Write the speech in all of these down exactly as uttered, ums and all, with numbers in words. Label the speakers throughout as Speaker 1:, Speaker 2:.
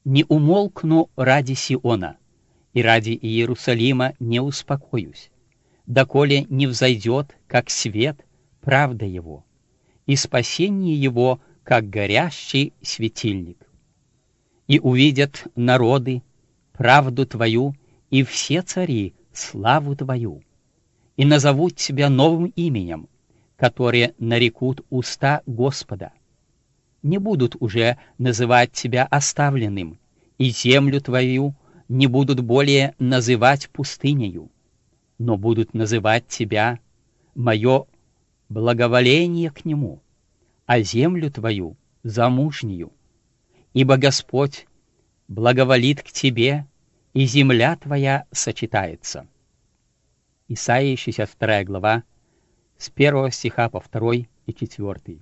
Speaker 1: Не умолкну ради Сиона, и ради Иерусалима не успокоюсь, доколе не взойдет, как свет, правда его, и спасение его, как горящий светильник. И увидят народы правду твою, и все цари славу твою, и назовут тебя новым именем, которое нарекут уста Господа. Не будут уже называть тебя оставленным, и землю твою не будут более называть пустынею, но будут называть тебя мое благоволение к нему, а землю твою замужнюю. Ибо Господь благоволит к тебе, и земля твоя сочетается. Исайя шестьдесят вторая глава, с первого стиха по второй и четвёртый.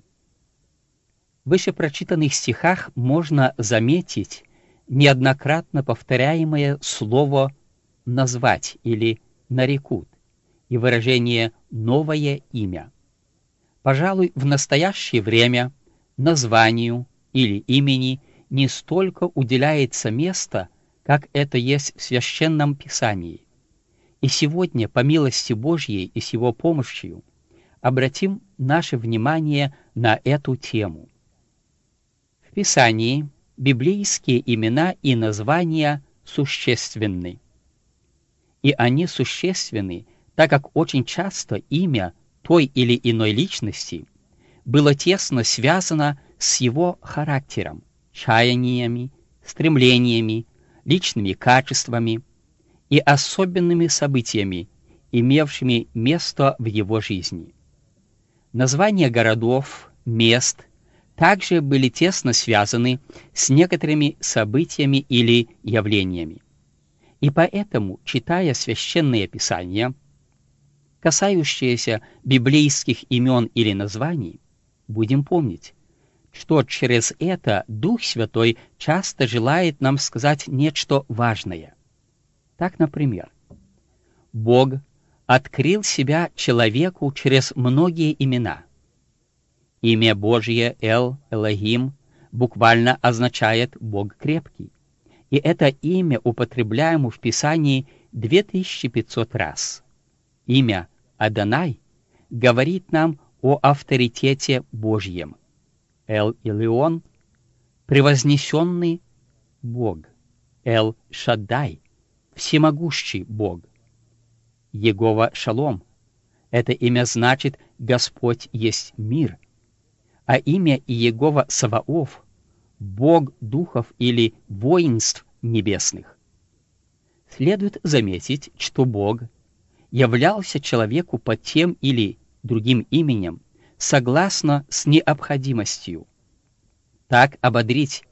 Speaker 1: В вышепрочитанных стихах можно заметить неоднократно повторяемое слово «назвать» или «нарекут» и выражение «новое имя». Пожалуй, в настоящее время названию или имени не столько уделяется место, как это есть в Священном Писании. И сегодня, по милости Божьей и с Его помощью, обратим наше внимание на эту тему. В Писании библейские имена и названия существенны. И они существенны, так как очень часто имя той или иной личности было тесно связано с его характером, чаяниями, стремлениями, личными качествами и особенными событиями, имевшими место в его жизни. Названия городов, мест также были тесно связаны с некоторыми событиями или явлениями. И поэтому, читая Священное Писание, касающиеся библейских имен или названий, будем помнить, что через это Дух Святой часто желает нам сказать нечто важное. Так, например, Бог открыл себя человеку через многие имена. Имя Божье Эл, Элохим, буквально означает «Бог крепкий», и это имя употребляемо в Писании две тысячи пятьсот раз. Имя Адонай говорит нам о авторитете Божьем. Эл-Илион — превознесенный Бог. Эл-Шаддай — всемогущий Бог. Егова Шалом — это имя значит «Господь есть мир», а имя Иегова Саваоф — Бог духов или воинств небесных. Следует заметить, что Бог являлся человеку под тем или другим именем согласно с необходимостью. Так ободрить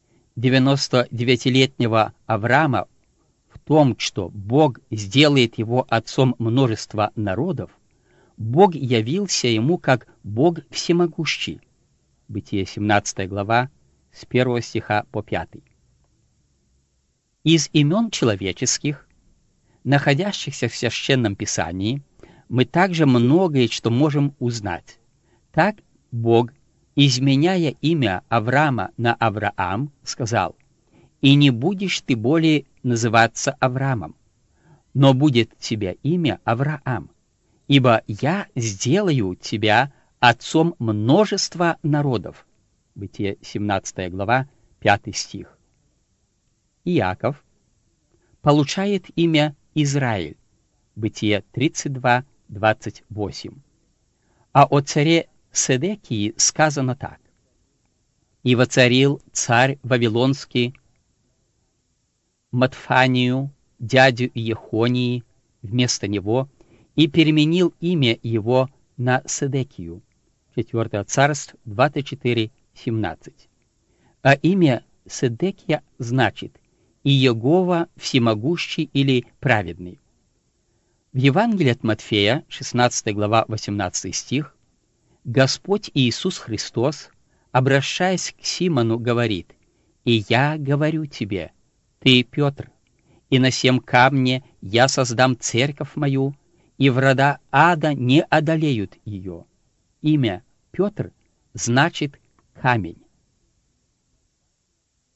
Speaker 1: девяностодевятилетнего Авраама в том, что Бог сделает его отцом множества народов, Бог явился ему как Бог всемогущий. Бытие семнадцатая глава, с первого стиха по пятый. Из имен человеческих, находящихся в Священном Писании, мы также многое что можем узнать. Так Бог, изменяя имя Авраама на Авраам, сказал: «И не будешь ты более называться Авраамом, но будет тебе имя Авраам, ибо я сделаю тебя отцом множества народов». Бытие семнадцатая глава, пятый стих. Иаков получает имя Израиль. Бытие тридцать два, двадцать восемь. А о царе Седекии сказано так: «И воцарил царь Вавилонский Матфанию, дядю Иехонии, вместо него, и переменил имя его на Седекию». четвёртое Царств двадцать четыре, семнадцать. А имя Седекия значит «Иегова всемогущий» или «праведный». В Евангелии от Матфея, шестнадцатая глава, восемнадцатый стих, Господь Иисус Христос, обращаясь к Симону, говорит: «И я говорю тебе, ты Петр, и на сем камне я создам церковь мою, и врата ада не одолеют ее». Имя Петр значит «камень».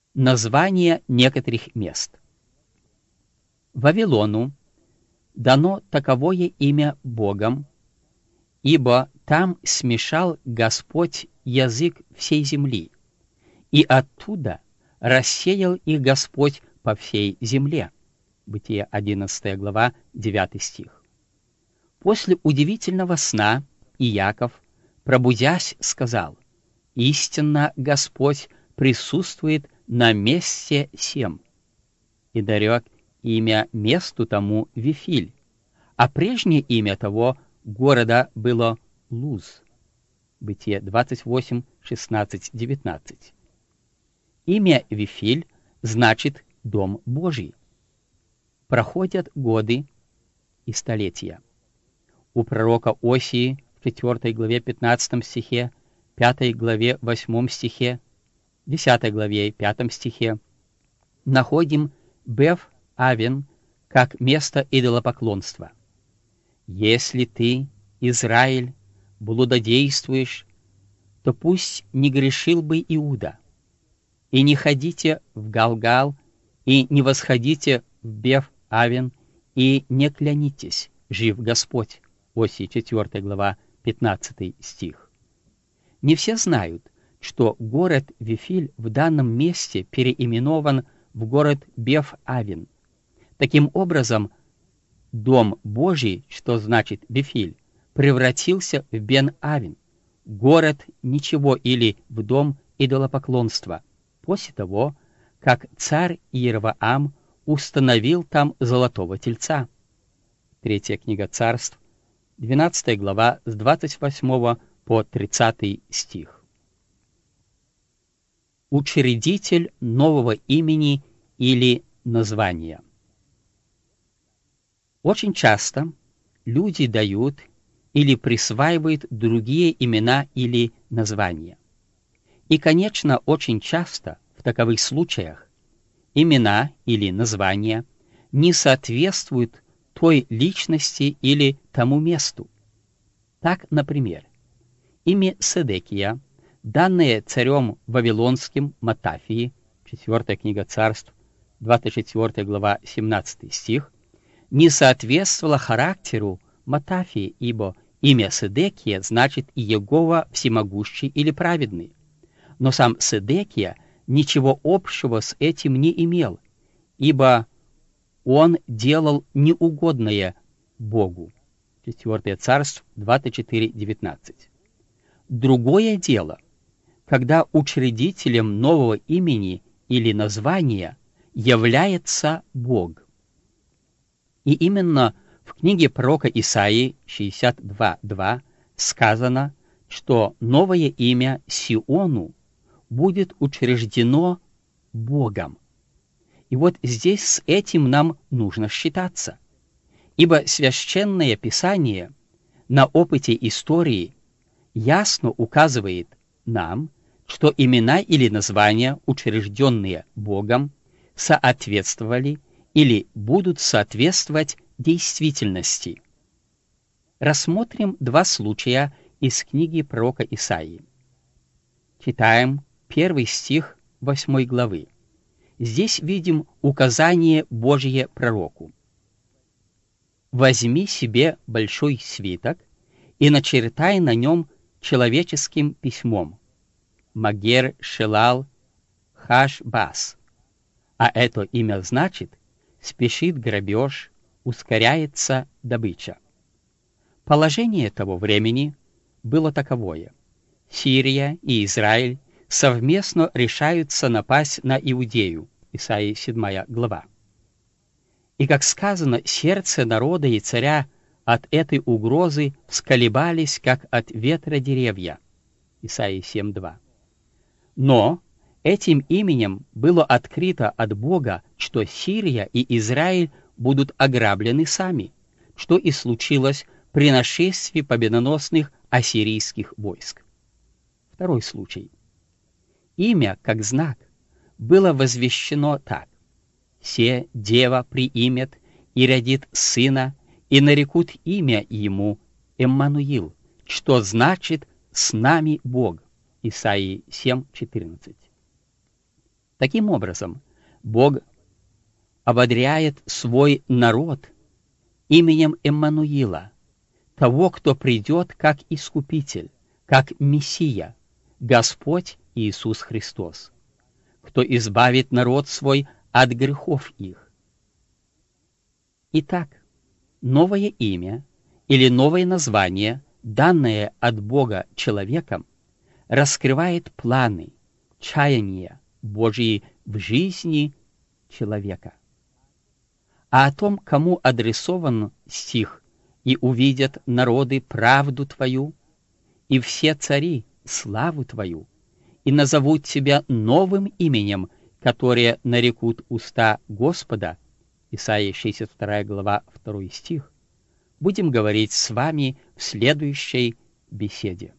Speaker 1: Название некоторых мест. Вавилону дано таковое имя Богом, ибо там смешал Господь язык всей земли, и оттуда рассеял их Господь по всей земле. Бытие одиннадцатая глава, девятый стих. После удивительного сна Иаков, пробудясь, сказал: «Истинно Господь присутствует на месте сем», и нарек имя месту тому Вифиль, а прежнее имя того города было Луз. Бытие двадцать восемь, шестнадцать, девятнадцать. Имя Вифиль значит «дом Божий». Проходят годы и столетия. У пророка Осии в четвёртой главе пятнадцатом стихе, пятой главе восьмом стихе, десятой главе пятом стихе находим Бев-Авен как место идолопоклонства. «Если ты, Израиль, блудодействуешь, то пусть не грешил бы Иуда, и не ходите в Галгал, и не восходите в Бев-Авен, и не клянитесь, жив Господь». Осии четвёртая глава, пятнадцатый стих. Не все знают, что город Вифиль в данном месте переименован в город Бев-Авен. Таким образом, Дом Божий, что значит Вифиль, превратился в Бен-Авен, город ничего или в дом идолопоклонства, после того, как царь Иеровоам установил там золотого тельца. Третья книга Царств, двенадцатая глава, с двадцать восьмого по тридцатый стих. Учредитель нового имени или названия. Очень часто люди дают или присваивают другие имена или названия. И, конечно, очень часто в таковых случаях имена или названия не соответствуют той личности или тому месту. Так, например, имя Седекия, данное царем Вавилонским Матафии, четвёртая книга Царств, двадцать четвёртая глава, семнадцатый стих, не соответствовало характеру Матафии, ибо имя Седекия значит Иегова всемогущий или праведный. Но сам Седекия ничего общего с этим не имел, ибо он делал неугодное Богу. четвёртое Царств, двадцать четыре, девятнадцать. Другое дело, когда учредителем нового имени или названия является Бог. И именно в книге пророка Исаии шестьдесят два два сказано, что новое имя Сиону будет учреждено Богом. И вот здесь с этим нам нужно считаться, ибо Священное Писание на опыте истории ясно указывает нам, что имена или названия, учрежденные Богом, соответствовали или будут соответствовать действительности. Рассмотрим два случая из книги пророка Исаии. Читаем первый стих восьмой главы. Здесь видим указание Божье пророку. «Возьми себе большой свиток и начертай на нем человеческим письмом Магер Шелал Хаш-Бас». А это имя значит «спешит грабеж, ускоряется добыча». Положение того времени было таковое. Сирия и Израиль совместно решаются напасть на Иудею. Исаии седьмая глава. И, как сказано, сердце народа и царя от этой угрозы всколебались, как от ветра деревья. Исаии семь два. Но этим именем было открыто от Бога, что Сирия и Израиль будут ограблены сами, что и случилось при нашествии победоносных ассирийских войск. Второй случай. Имя, как знак, было возвещено так: «Се дева приимет и родит сына, и нарекут имя ему Эммануил», что значит «с нами Бог». Исаии семь четырнадцать. Таким образом, Бог ободряет свой народ именем Эммануила, того, кто придет как Искупитель, как Мессия, Господь Иисус Христос, кто избавит народ свой от грехов их. Итак, новое имя или новое название, данное от Бога человеком, раскрывает планы, чаяния Божьи в жизни человека. А о том, кому адресован стих «И увидят народы правду Твою, и все цари славу Твою, и назовут Тебя новым именем, которое нарекут уста Господа», Исайя шестьдесят вторая глава, второй стих, будем говорить с вами в следующей беседе.